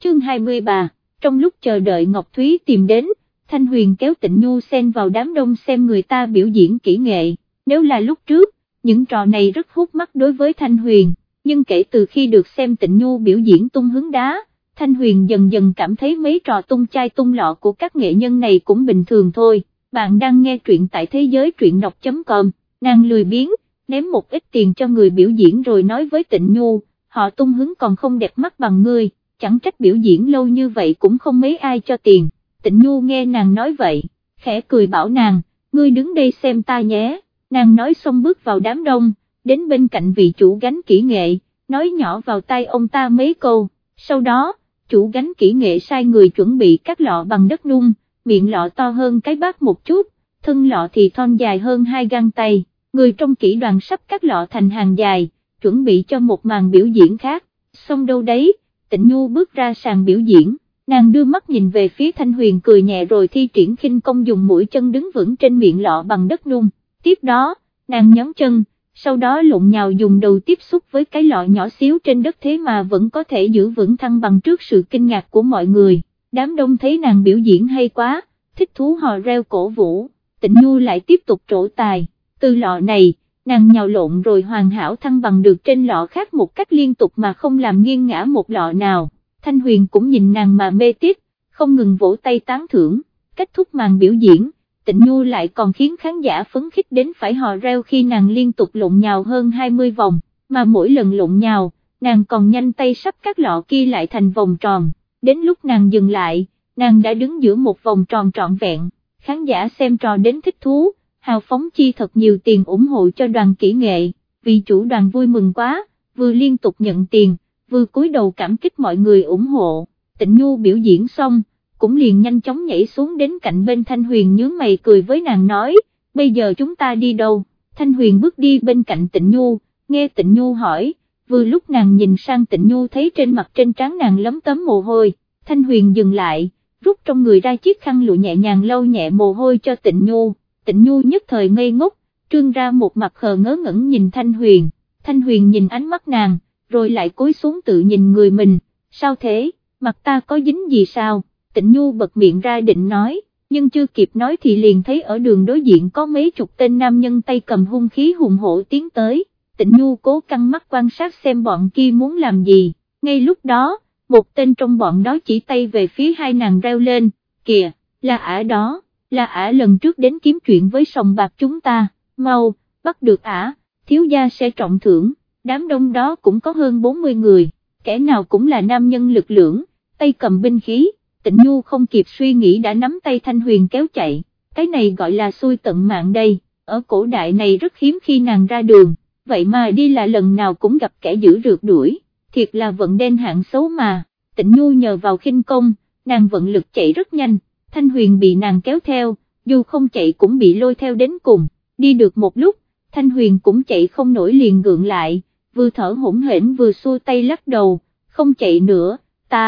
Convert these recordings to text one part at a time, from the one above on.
chương 23, trong lúc chờ đợi Ngọc Thúy tìm đến, Thanh Huyền kéo Tịnh Nhu xen vào đám đông xem người ta biểu diễn kỹ nghệ, nếu là lúc trước, những trò này rất hút mắt đối với Thanh Huyền, nhưng kể từ khi được xem Tịnh Nhu biểu diễn tung hứng đá, Thanh Huyền dần dần cảm thấy mấy trò tung chai tung lọ của các nghệ nhân này cũng bình thường thôi. Bạn đang nghe truyện tại thế giới truyện đọc.com, nàng lười biếng, ném một ít tiền cho người biểu diễn rồi nói với Tịnh Nhu, họ tung hứng còn không đẹp mắt bằng ngươi, chẳng trách biểu diễn lâu như vậy cũng không mấy ai cho tiền. Tịnh Nhu nghe nàng nói vậy, khẽ cười bảo nàng, ngươi đứng đây xem ta nhé, nàng nói xong bước vào đám đông, đến bên cạnh vị chủ gánh kỹ nghệ, nói nhỏ vào tai ông ta mấy câu, sau đó, chủ gánh kỹ nghệ sai người chuẩn bị các lọ bằng đất nung, miệng lọ to hơn cái bát một chút, thân lọ thì thon dài hơn 2 gang tay, người trong kỹ đoàn sắp các lọ thành hàng dài, chuẩn bị cho một màn biểu diễn khác, xong đâu đấy, Tịnh Nhu bước ra sàn biểu diễn, nàng đưa mắt nhìn về phía Thanh Huyền cười nhẹ rồi thi triển khinh công dùng mũi chân đứng vững trên miệng lọ bằng đất nung, tiếp đó, nàng nhón chân, sau đó lộn nhào dùng đầu tiếp xúc với cái lọ nhỏ xíu trên đất thế mà vẫn có thể giữ vững thăng bằng trước sự kinh ngạc của mọi người. Đám đông thấy nàng biểu diễn hay quá, thích thú hò reo cổ vũ, Tịnh Nhu lại tiếp tục trổ tài, từ lọ này, nàng nhào lộn rồi hoàn hảo thăng bằng được trên lọ khác một cách liên tục mà không làm nghiêng ngã một lọ nào. Thanh Huyền cũng nhìn nàng mà mê tít, không ngừng vỗ tay tán thưởng. Kết thúc màn biểu diễn, Tịnh Nhu lại còn khiến khán giả phấn khích đến phải hò reo khi nàng liên tục lộn nhào hơn 20 vòng, mà mỗi lần lộn nhào, nàng còn nhanh tay sắp các lọ kia lại thành vòng tròn. Đến lúc nàng dừng lại, nàng đã đứng giữa một vòng tròn trọn vẹn, khán giả xem trò đến thích thú, hào phóng chi thật nhiều tiền ủng hộ cho đoàn kỹ nghệ, vì chủ đoàn vui mừng quá, vừa liên tục nhận tiền, vừa cúi đầu cảm kích mọi người ủng hộ. Tịnh Nhu biểu diễn xong, cũng liền nhanh chóng nhảy xuống đến cạnh bên Thanh Huyền nhướng mày cười với nàng nói, bây giờ chúng ta đi đâu? Thanh Huyền bước đi bên cạnh Tịnh Nhu, nghe Tịnh Nhu hỏi, vừa lúc nàng nhìn sang Tịnh Nhu thấy trên mặt trên trán nàng lấm tấm mồ hôi, Thanh Huyền dừng lại, rút trong người ra chiếc khăn lụa nhẹ nhàng lau nhẹ mồ hôi cho Tịnh Nhu. Tịnh Nhu nhất thời ngây ngốc, trương ra một mặt khờ ngớ ngẩn nhìn Thanh Huyền. Thanh Huyền nhìn ánh mắt nàng, rồi lại cúi xuống tự nhìn người mình, sao thế, mặt ta có dính gì sao? Tịnh Nhu bật miệng ra định nói, nhưng chưa kịp nói thì liền thấy ở đường đối diện có mấy chục tên nam nhân tay cầm hung khí hùng hổ tiến tới. Tịnh Nhu cố căng mắt quan sát xem bọn kia muốn làm gì, ngay lúc đó, một tên trong bọn đó chỉ tay về phía hai nàng reo lên, kìa, là ả đó, là ả lần trước đến kiếm chuyện với sòng bạc chúng ta, mau, bắt được ả, thiếu gia sẽ trọng thưởng. Đám đông đó cũng có hơn 40 người, kẻ nào cũng là nam nhân lực lưỡng, tay cầm binh khí. Tịnh Nhu không kịp suy nghĩ đã nắm tay Thanh Huyền kéo chạy, cái này gọi là xui tận mạng đây, ở cổ đại này rất hiếm khi nàng ra đường, vậy mà đi là lần nào cũng gặp kẻ dữ rượt đuổi, thiệt là vận đen hạng xấu mà. Tịnh Nhu nhờ vào khinh công, nàng vận lực chạy rất nhanh, Thanh Huyền bị nàng kéo theo, dù không chạy cũng bị lôi theo đến cùng, đi được một lúc, Thanh Huyền cũng chạy không nổi liền gượng lại, vừa thở hổn hển vừa xua tay lắc đầu, không chạy nữa,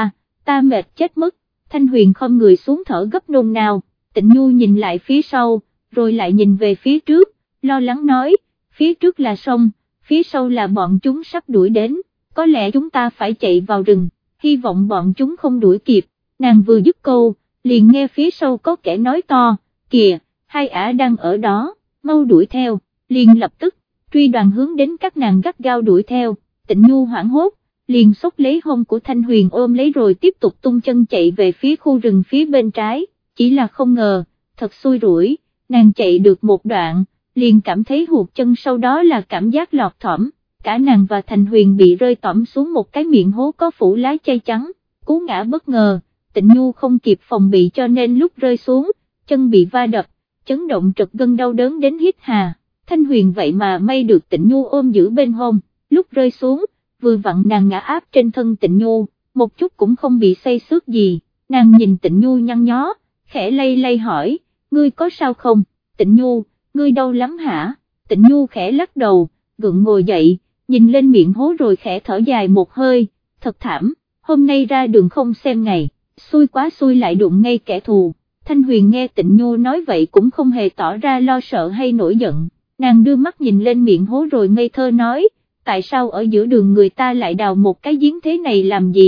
ta mệt chết mất. Thanh Huyền khom người xuống thở gấp nôn nao, Tịnh Nhu nhìn lại phía sau, rồi lại nhìn về phía trước, lo lắng nói, phía trước là sông, phía sau là bọn chúng sắp đuổi đến, có lẽ chúng ta phải chạy vào rừng, hy vọng bọn chúng không đuổi kịp. Nàng vừa dứt câu, liền nghe phía sau có kẻ nói to, kìa, hai ả đang ở đó, mau đuổi theo, liền lập tức, truy đoàn hướng đến các nàng gắt gao đuổi theo. Tịnh Nhu hoảng hốt, liền xốc lấy hông của Thanh Huyền ôm lấy rồi tiếp tục tung chân chạy về phía khu rừng phía bên trái, chỉ là không ngờ, thật xui rủi, nàng chạy được một đoạn, liền cảm thấy hụt chân, sau đó là cảm giác lọt thỏm, cả nàng và Thanh Huyền bị rơi tõm xuống một cái miệng hố có phủ lá chai trắng, cú ngã bất ngờ, Tịnh Nhu không kịp phòng bị cho nên lúc rơi xuống, chân bị va đập, chấn động trật gân đau đớn đến hít hà. Thanh Huyền vậy mà may được Tịnh Nhu ôm giữ bên hông, lúc rơi xuống, vừa vặn nàng ngã áp trên thân Tịnh Nhu, một chút cũng không bị xây xước gì, nàng nhìn Tịnh Nhu nhăn nhó, khẽ lay lay hỏi, ngươi có sao không? Tịnh Nhu, ngươi đau lắm hả? Tịnh Nhu khẽ lắc đầu, gượng ngồi dậy, nhìn lên miệng hố rồi khẽ thở dài một hơi, thật thảm, hôm nay ra đường không xem ngày, xui quá xui lại đụng ngay kẻ thù. Thanh Huyền nghe Tịnh Nhu nói vậy cũng không hề tỏ ra lo sợ hay nổi giận, nàng đưa mắt nhìn lên miệng hố rồi ngây thơ nói, tại sao ở giữa đường người ta lại đào một cái giếng thế này làm gì,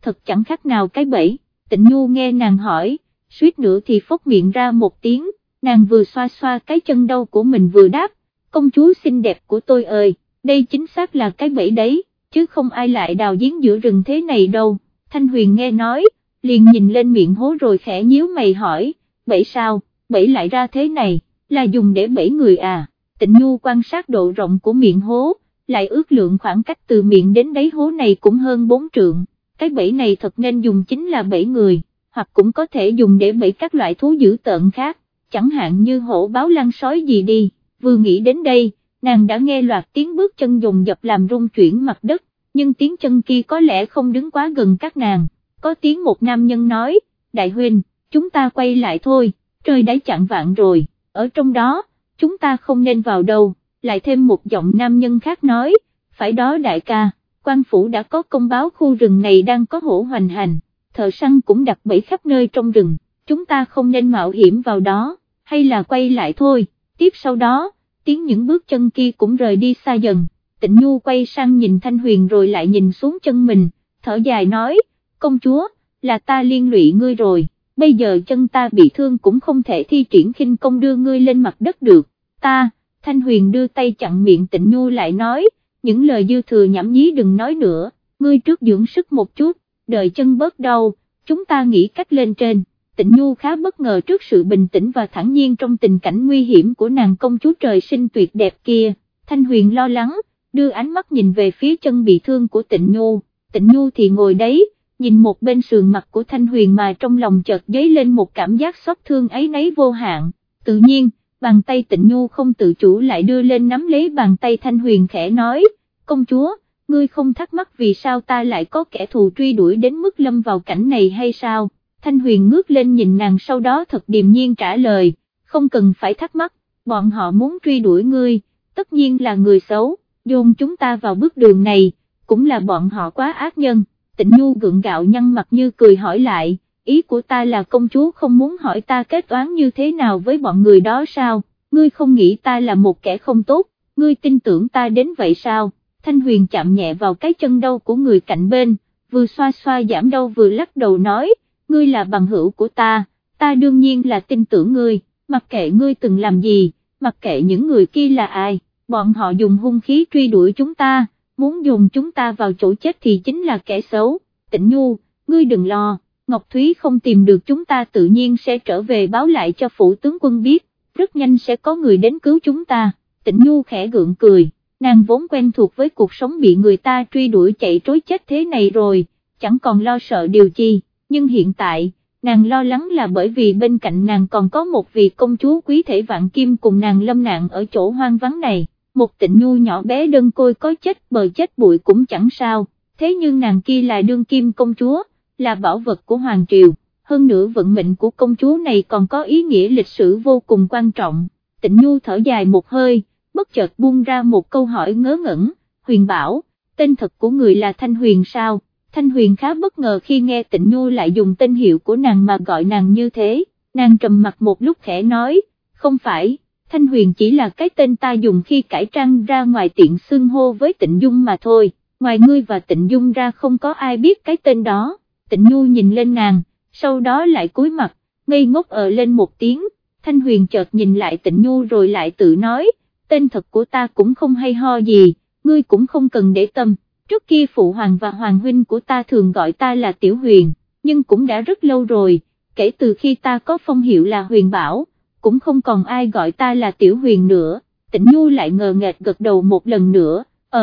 thật chẳng khác nào cái bẫy. Tịnh Nhu nghe nàng hỏi, suýt nữa thì phốc miệng ra một tiếng, nàng vừa xoa xoa cái chân đau của mình vừa đáp, công chúa xinh đẹp của tôi ơi, đây chính xác là cái bẫy đấy, chứ không ai lại đào giếng giữa rừng thế này đâu. Thanh Huyền nghe nói, liền nhìn lên miệng hố rồi khẽ nhíu mày hỏi, bẫy sao, bẫy lại ra thế này, là dùng để bẫy người à? Tịnh Nhu quan sát độ rộng của miệng hố, lại ước lượng khoảng cách từ miệng đến đáy hố này cũng hơn 4 trượng, cái bẫy này thật nên dùng chính là bẫy người, hoặc cũng có thể dùng để bẫy các loại thú dữ tợn khác, chẳng hạn như hổ báo lăng sói gì đi. Vừa nghĩ đến đây, nàng đã nghe loạt tiếng bước chân dồn dập làm rung chuyển mặt đất, nhưng tiếng chân kia có lẽ không đứng quá gần các nàng, có tiếng một nam nhân nói, đại huynh, chúng ta quay lại thôi, trời đã chạng vạng rồi, ở trong đó, chúng ta không nên vào đâu, lại thêm một giọng nam nhân khác nói, phải đó đại ca, quan phủ đã có công báo khu rừng này đang có hổ hoành hành, thợ săn cũng đặt bẫy khắp nơi trong rừng, chúng ta không nên mạo hiểm vào đó, hay là quay lại thôi. Tiếp sau đó, tiếng những bước chân kia cũng rời đi xa dần, Tịnh Nhu quay sang nhìn Thanh Huyền rồi lại nhìn xuống chân mình, thở dài nói, công chúa, là ta liên lụy ngươi rồi, bây giờ chân ta bị thương cũng không thể thi triển khinh công đưa ngươi lên mặt đất được, Thanh Huyền đưa tay chặn miệng Tịnh Nhu lại nói, những lời dư thừa nhảm nhí đừng nói nữa, ngươi trước dưỡng sức một chút, đợi chân bớt đau, chúng ta nghĩ cách lên trên. Tịnh Nhu khá bất ngờ trước sự bình tĩnh và thản nhiên trong tình cảnh nguy hiểm của nàng công chúa trời sinh tuyệt đẹp kia, Thanh Huyền lo lắng, đưa ánh mắt nhìn về phía chân bị thương của Tịnh Nhu thì ngồi đấy, nhìn một bên sườn mặt của Thanh Huyền mà trong lòng chợt dấy lên một cảm giác xót thương áy náy vô hạn, tự nhiên, bàn tay Tịnh Nhu không tự chủ lại đưa lên nắm lấy bàn tay Thanh Huyền khẽ nói, công chúa, ngươi không thắc mắc vì sao ta lại có kẻ thù truy đuổi đến mức lâm vào cảnh này hay sao? Thanh Huyền ngước lên nhìn nàng sau đó thật điềm nhiên trả lời, không cần phải thắc mắc, bọn họ muốn truy đuổi ngươi, tất nhiên là người xấu, dồn chúng ta vào bước đường này, cũng là bọn họ quá ác nhân. Tịnh Nhu gượng gạo nhăn mặt như cười hỏi lại, ý của ta là công chúa không muốn hỏi ta kết toán như thế nào với bọn người đó sao, ngươi không nghĩ ta là một kẻ không tốt, ngươi tin tưởng ta đến vậy sao? Thanh Huyền chạm nhẹ vào cái chân đau của người cạnh bên, vừa xoa xoa giảm đau vừa lắc đầu nói, ngươi là bằng hữu của ta đương nhiên là tin tưởng ngươi, mặc kệ ngươi từng làm gì, mặc kệ những người kia là ai, bọn họ dùng hung khí truy đuổi chúng ta, muốn dùng chúng ta vào chỗ chết thì chính là kẻ xấu. Tịnh Nhu, ngươi đừng lo, Ngọc Thúy không tìm được chúng ta tự nhiên sẽ trở về báo lại cho phủ tướng quân biết, rất nhanh sẽ có người đến cứu chúng ta. Tịnh Nhu khẽ gượng cười, nàng vốn quen thuộc với cuộc sống bị người ta truy đuổi chạy trối chết thế này rồi, chẳng còn lo sợ điều chi, nhưng hiện tại, nàng lo lắng là bởi vì bên cạnh nàng còn có một vị công chúa quý thể vạn kim cùng nàng lâm nạn ở chỗ hoang vắng này, một Tịnh Nhu nhỏ bé đơn côi có chết bờ chết bụi cũng chẳng sao, thế nhưng nàng kia là đương kim công chúa, là bảo vật của Hoàng Triều, hơn nữa vận mệnh của công chúa này còn có ý nghĩa lịch sử vô cùng quan trọng. Tịnh Nhu thở dài một hơi, bất chợt buông ra một câu hỏi ngớ ngẩn, Huyền bảo, tên thật của người là Thanh Huyền sao? Thanh Huyền khá bất ngờ khi nghe Tịnh Nhu lại dùng tên hiệu của nàng mà gọi nàng như thế, nàng trầm mặt một lúc khẽ nói, không phải, Thanh Huyền chỉ là cái tên ta dùng khi cải trang ra ngoài tiện xưng hô với Tịnh Dung mà thôi, ngoài ngươi và Tịnh Dung ra không có ai biết cái tên đó. Tịnh Nhu nhìn lên nàng, sau đó lại cúi mặt, ngây ngốc lên một tiếng, Thanh Huyền chợt nhìn lại Tịnh Nhu rồi lại tự nói, tên thật của ta cũng không hay ho gì, ngươi cũng không cần để tâm. Trước kia phụ hoàng và hoàng huynh của ta thường gọi ta là Tiểu Huyền, nhưng cũng đã rất lâu rồi, kể từ khi ta có phong hiệu là Huyền Bảo, cũng không còn ai gọi ta là Tiểu Huyền nữa. Tịnh Nhu lại ngờ nghệch gật đầu một lần nữa,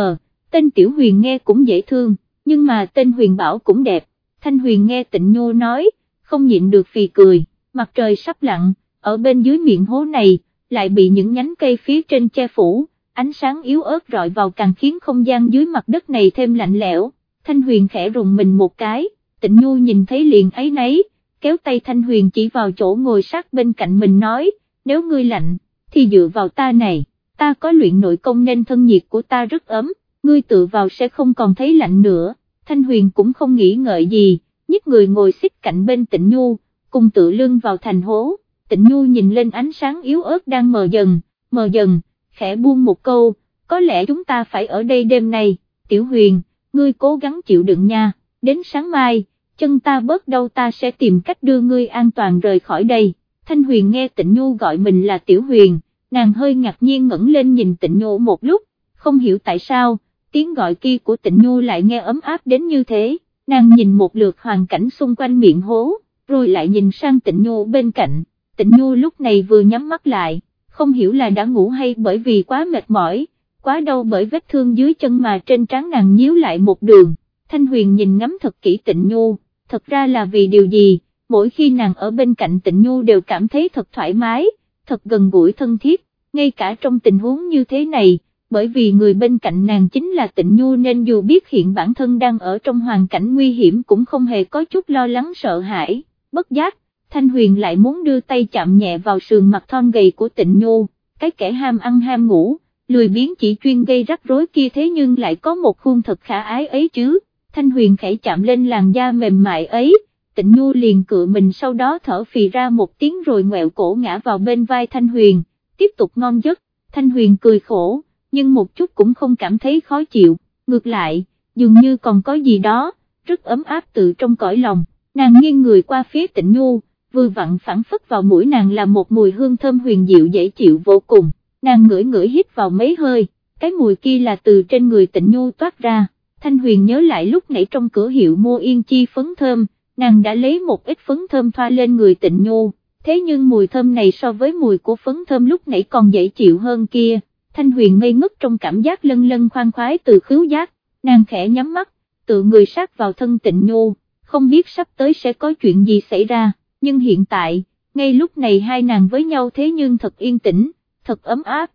tên Tiểu Huyền nghe cũng dễ thương, nhưng mà tên Huyền Bảo cũng đẹp. Thanh Huyền nghe Tịnh Nhu nói, không nhịn được phì cười, mặt trời sắp lặn, ở bên dưới miệng hố này, lại bị những nhánh cây phía trên che phủ. Ánh sáng yếu ớt rọi vào càng khiến không gian dưới mặt đất này thêm lạnh lẽo. Thanh Huyền khẽ rùng mình một cái, Tịnh Nhu nhìn thấy liền áy náy, kéo tay Thanh Huyền chỉ vào chỗ ngồi sát bên cạnh mình nói, nếu ngươi lạnh, thì dựa vào ta này, ta có luyện nội công nên thân nhiệt của ta rất ấm, ngươi tự vào sẽ không còn thấy lạnh nữa. Thanh Huyền cũng không nghĩ ngợi gì, nhích người ngồi xích cạnh bên Tịnh Nhu, cùng tựa lưng vào thành hố. Tịnh Nhu nhìn lên ánh sáng yếu ớt đang mờ dần, khẽ buông một câu, có lẽ chúng ta phải ở đây đêm nay, Tiểu Huyền, ngươi cố gắng chịu đựng nha, đến sáng mai, chân ta bớt đau ta sẽ tìm cách đưa ngươi an toàn rời khỏi đây. Thanh Huyền nghe Tịnh Nhu gọi mình là Tiểu Huyền, nàng hơi ngạc nhiên ngẩng lên nhìn Tịnh Nhu một lúc, không hiểu tại sao, tiếng gọi kia của Tịnh Nhu lại nghe ấm áp đến như thế, nàng nhìn một lượt hoàn cảnh xung quanh miệng hố, rồi lại nhìn sang Tịnh Nhu bên cạnh, Tịnh Nhu lúc này vừa nhắm mắt lại, không hiểu là đã ngủ hay bởi vì quá mệt mỏi, quá đau bởi vết thương dưới chân mà trên trán nàng nhíu lại một đường. Thanh Huyền nhìn ngắm thật kỹ Tịnh Nhu, thật ra là vì điều gì, mỗi khi nàng ở bên cạnh Tịnh Nhu đều cảm thấy thật thoải mái, thật gần gũi thân thiết, ngay cả trong tình huống như thế này, bởi vì người bên cạnh nàng chính là Tịnh Nhu nên dù biết hiện bản thân đang ở trong hoàn cảnh nguy hiểm cũng không hề có chút lo lắng sợ hãi, bất giác, Thanh Huyền lại muốn đưa tay chạm nhẹ vào sườn mặt thon gầy của Tịnh Nhu, cái kẻ ham ăn ham ngủ, lười biếng chỉ chuyên gây rắc rối kia thế nhưng lại có một khuôn thật khả ái ấy chứ. Thanh Huyền khẽ chạm lên làn da mềm mại ấy, Tịnh Nhu liền cựa mình sau đó thở phì ra một tiếng rồi ngoẹo cổ ngã vào bên vai Thanh Huyền, tiếp tục ngon giấc. Thanh Huyền cười khổ, nhưng một chút cũng không cảm thấy khó chịu, ngược lại, dường như còn có gì đó, rất ấm áp từ trong cõi lòng, nàng nghiêng người qua phía Tịnh Nhu, vừa vặn phảng phất vào mũi nàng là một mùi hương thơm huyền diệu dễ chịu vô cùng, nàng ngửi ngửi hít vào mấy hơi, cái mùi kia là từ trên người Tịnh Nhu toát ra. Thanh Huyền nhớ lại lúc nãy trong cửa hiệu mua Yên Chi phấn thơm, nàng đã lấy một ít phấn thơm thoa lên người Tịnh Nhu, thế nhưng mùi thơm này so với mùi của phấn thơm lúc nãy còn dễ chịu hơn kia. Thanh Huyền ngây ngất trong cảm giác lân lân khoan khoái từ khứu giác, nàng khẽ nhắm mắt, tự người sát vào thân Tịnh Nhu, không biết sắp tới sẽ có chuyện gì xảy ra, nhưng hiện tại, ngay lúc này hai nàng với nhau thế nhưng thật yên tĩnh, thật ấm áp,